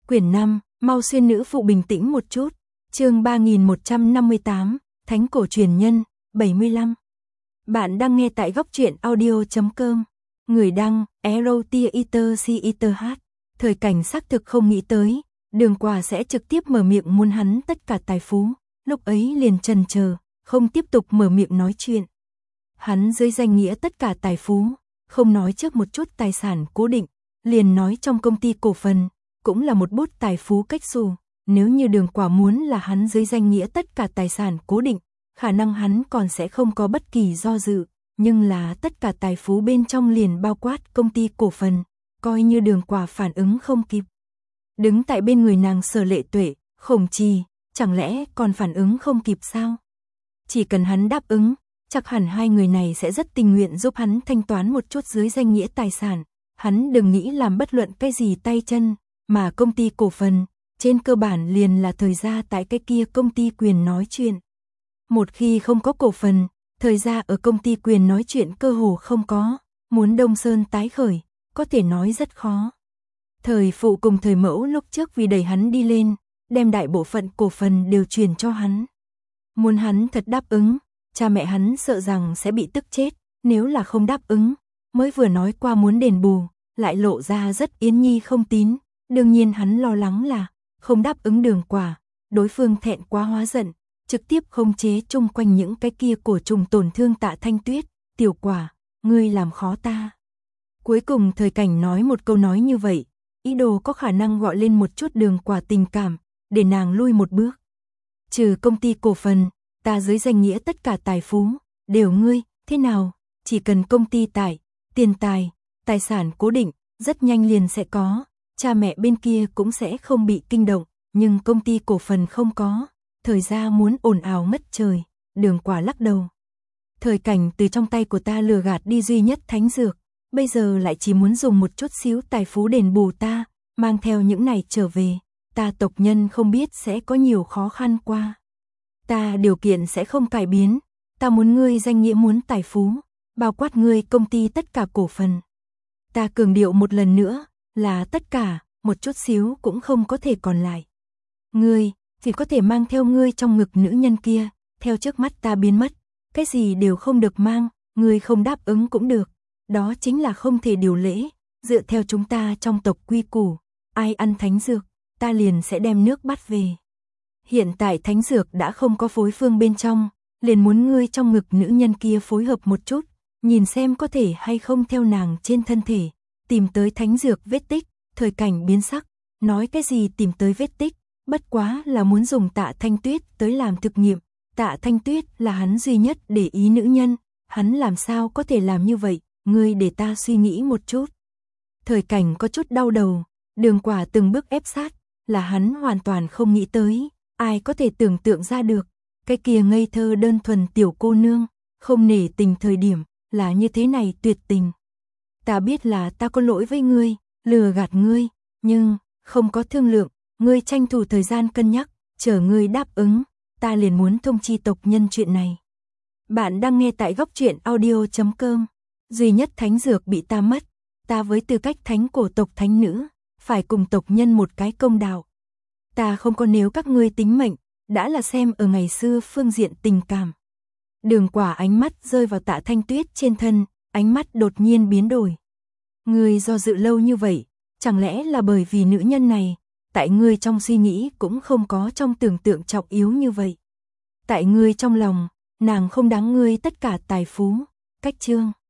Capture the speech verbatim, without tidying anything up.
Quyển năm, mau xuyên nữ phụ bình tĩnh một chút. Chương ba nghìn một trăm năm mươi tám, Thánh cổ truyền nhân, bảy mươi lăm. Bạn đang nghe tại góc truyện audio chấm com. Người đăng, Erotia Eater C Eater H. Thời cảnh xác thực không nghĩ tới, Đường Quả sẽ trực tiếp mở miệng muốn hắn tất cả tài phú, lúc ấy liền chần chờ, không tiếp tục mở miệng nói chuyện. Hắn dưới danh nghĩa tất cả tài phú, không nói trước một chút tài sản cố định, liền nói trong công ty cổ phần, cũng là một bút tài phú cách xù. Nếu như Đường Quả muốn là hắn dưới danh nghĩa tất cả tài sản cố định, khả năng hắn còn sẽ không có bất kỳ do dự, nhưng là tất cả tài phú bên trong liền bao quát công ty cổ phần, coi như Đường Quả phản ứng không kịp. Đứng tại bên người nàng Sở Lệ Tuệ, Khổng Trì, chẳng lẽ còn phản ứng không kịp sao? Chỉ cần hắn đáp ứng, chắc hẳn hai người này sẽ rất tình nguyện giúp hắn thanh toán một chút dưới danh nghĩa tài sản. Hắn đừng nghĩ làm bất luận cái gì tay chân, mà công ty cổ phần, trên cơ bản liền là thời gia tại cái kia công ty quyền nói chuyện. Một khi không có cổ phần, thời gia ở công ty quyền nói chuyện cơ hồ không có, muốn Đông Sơn tái khởi, có thể nói rất khó. Thời phụ cùng thời mẫu lúc trước vì đẩy hắn đi lên, đem đại bộ phận cổ phần đều truyền cho hắn. Muốn hắn thật đáp ứng, cha mẹ hắn sợ rằng sẽ bị tức chết, nếu là không đáp ứng, mới vừa nói qua muốn đền bù, lại lộ ra rất Yến Nhi không tín, đương nhiên hắn lo lắng là không đáp ứng Đường Quả, đối phương thẹn quá hóa giận, trực tiếp khống chế chung quanh những cái kia cổ trùng tổn thương Tạ Thanh Tuyết, "Tiểu Quả, ngươi làm khó ta." Cuối cùng thời cảnh nói một câu nói như vậy, ý đồ có khả năng gọi lên một chút Đường Quả tình cảm, để nàng lui một bước. Trừ công ty cổ phần, ta dưới danh nghĩa tất cả tài phú, đều ngươi, thế nào, chỉ cần công ty tài, tiền tài, tài sản cố định, rất nhanh liền sẽ có, cha mẹ bên kia cũng sẽ không bị kinh động, nhưng công ty cổ phần không có, thời gia muốn ồn ào ngất trời. Đường Quả lắc đầu. Thời cảnh từ trong tay của ta lừa gạt đi duy nhất thánh dược, bây giờ lại chỉ muốn dùng một chút xíu tài phú đền bù ta, mang theo những này trở về, ta tộc nhân không biết sẽ có nhiều khó khăn qua. Ta điều kiện sẽ không cải biến, ta muốn ngươi danh nghĩa muốn tài phú, bao quát ngươi công ty tất cả cổ phần. Ta cường điệu một lần nữa, là tất cả, một chút xíu cũng không có thể còn lại. Ngươi, chỉ có thể mang theo ngươi trong ngực nữ nhân kia, theo trước mắt ta biến mất, cái gì đều không được mang, ngươi không đáp ứng cũng được. Đó chính là không thể điều lễ, dựa theo chúng ta trong tộc quy củ, ai ăn thánh dược, ta liền sẽ đem nước bắt về. Hiện tại thánh dược đã không có phối phương bên trong, liền muốn ngươi trong ngực nữ nhân kia phối hợp một chút, nhìn xem có thể hay không theo nàng trên thân thể, tìm tới thánh dược vết tích. Thời cảnh biến sắc, nói cái gì tìm tới vết tích, bất quá là muốn dùng Tạ Thanh Tuyết tới làm thực nghiệm, Tạ Thanh Tuyết là hắn duy nhất để ý nữ nhân, hắn làm sao có thể làm như vậy, ngươi để ta suy nghĩ một chút. Thời cảnh có chút đau đầu, Đường Quả từng bước ép sát, là hắn hoàn toàn không nghĩ tới, ai có thể tưởng tượng ra được, cái kia ngây thơ đơn thuần tiểu cô nương, không nể tình thời điểm, là như thế này tuyệt tình. Ta biết là ta có lỗi với ngươi, lừa gạt ngươi, nhưng, không có thương lượng, ngươi tranh thủ thời gian cân nhắc, chờ ngươi đáp ứng, ta liền muốn thông chi tộc nhân chuyện này. Bạn đang nghe tại góc truyện audio chấm com. Duy nhất thánh dược bị ta mất, ta với tư cách thánh cổ tộc thánh nữ, phải cùng tộc nhân một cái công đạo. Ta không có nếu các ngươi tính mệnh, đã là xem ở ngày xưa phương diện tình cảm. Đường Quả ánh mắt rơi vào Tạ Thanh Tuyết trên thân, ánh mắt đột nhiên biến đổi. Ngươi do dự lâu như vậy, chẳng lẽ là bởi vì nữ nhân này, tại ngươi trong suy nghĩ cũng không có trong tưởng tượng trọng yếu như vậy. Tại ngươi trong lòng, nàng không đáng ngươi tất cả tài phú. Cách chương